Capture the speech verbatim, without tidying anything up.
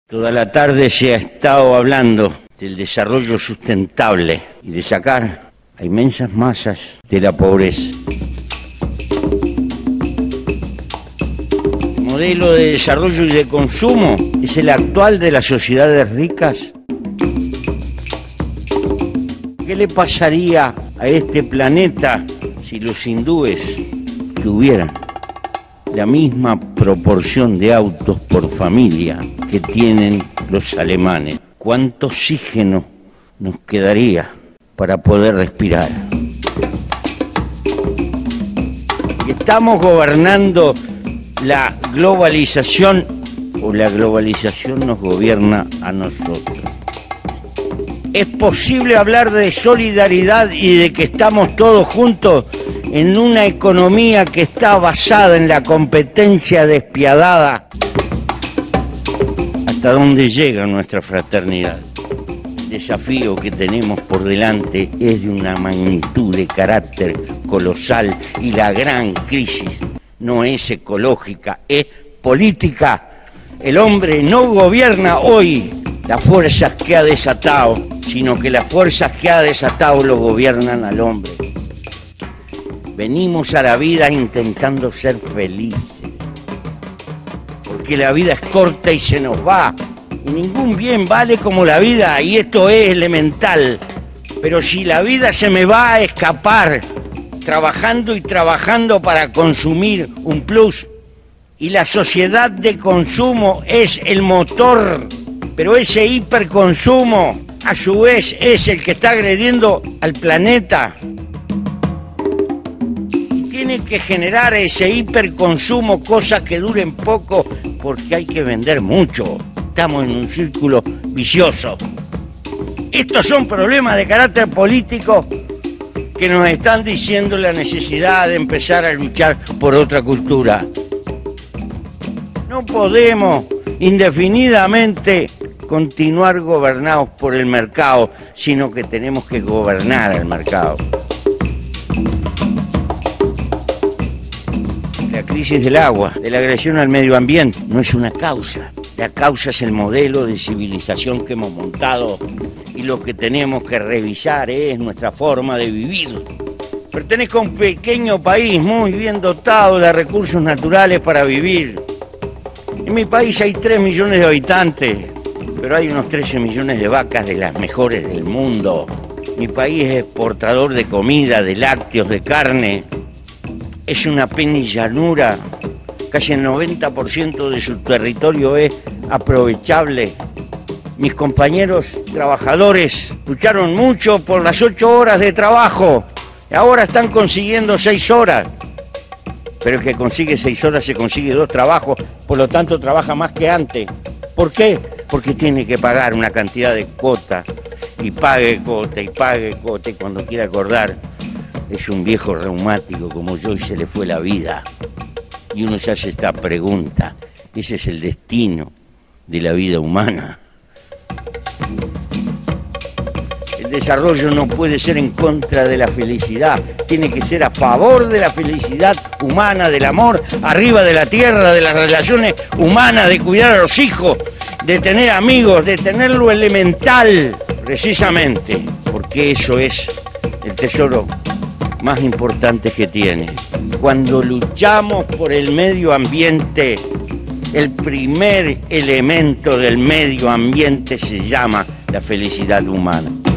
Toda la tarde se ha estado hablando del desarrollo sustentable y de sacar a inmensas masas de la pobreza. El modelo de desarrollo y de consumo es el actual de las sociedades ricas. ¿Qué le pasaría a este planeta si los hindúes tuvieran la misma proporción de autos por familia que tienen los alemanes? ¿Cuánto oxígeno nos quedaría para poder respirar? ¿Estamos gobernando la globalización o la globalización nos gobierna a nosotros? ¿Es posible hablar de solidaridad y de que estamos todos juntos en una economía que está basada en la competencia despiadada? ¿Hasta dónde llega nuestra fraternidad? El desafío que tenemos por delante es de una magnitud de carácter colosal y la gran crisis no es ecológica, es política. El hombre no gobierna hoy las fuerzas que ha desatado, sino que las fuerzas que ha desatado lo gobiernan al hombre. Venimos a la vida intentando ser felices, porque la vida es corta y se nos va, y ningún bien vale como la vida, y esto es elemental. Pero si la vida se me va a escapar, trabajando y trabajando para consumir un plus, y la sociedad de consumo es el motor, pero ese hiperconsumo a su vez es el que está agrediendo al planeta. Tiene que generar ese hiperconsumo, cosas que duren poco, porque hay que vender mucho. Estamos en un círculo vicioso. Estos son problemas de carácter político que nos están diciendo la necesidad de empezar a luchar por otra cultura. No podemos indefinidamente continuar gobernados por el mercado, sino que tenemos que gobernar al mercado. La crisis del agua, de la agresión al medio ambiente, no es una causa. La causa es el modelo de civilización que hemos montado y lo que tenemos que revisar es nuestra forma de vivir. Pertenezco a un pequeño país muy bien dotado de recursos naturales para vivir. En mi país hay tres millones de habitantes, pero hay unos trece millones de vacas de las mejores del mundo. Mi país es exportador de comida, de lácteos, de carne. Es una penillanura, casi el noventa por ciento de su territorio es aprovechable. Mis compañeros trabajadores lucharon mucho por las ocho horas de trabajo y ahora están consiguiendo seis horas. Pero el que consigue seis horas se consigue dos trabajos, por lo tanto trabaja más que antes. ¿Por qué? Porque tiene que pagar una cantidad de cuota y pague cuota y pague cuota y cuando quiera acordar es un viejo reumático como yo y se le fue la vida. Y uno se hace esta pregunta, ¿ese es el destino de la vida humana? El desarrollo no puede ser en contra de la felicidad, tiene que ser a favor de la felicidad humana, del amor, arriba de la tierra, de las relaciones humanas, de cuidar a los hijos, de tener amigos, de tener lo elemental, precisamente, porque eso es el tesoro más importante que tiene. Cuando luchamos por el medio ambiente, el primer elemento del medio ambiente se llama la felicidad humana.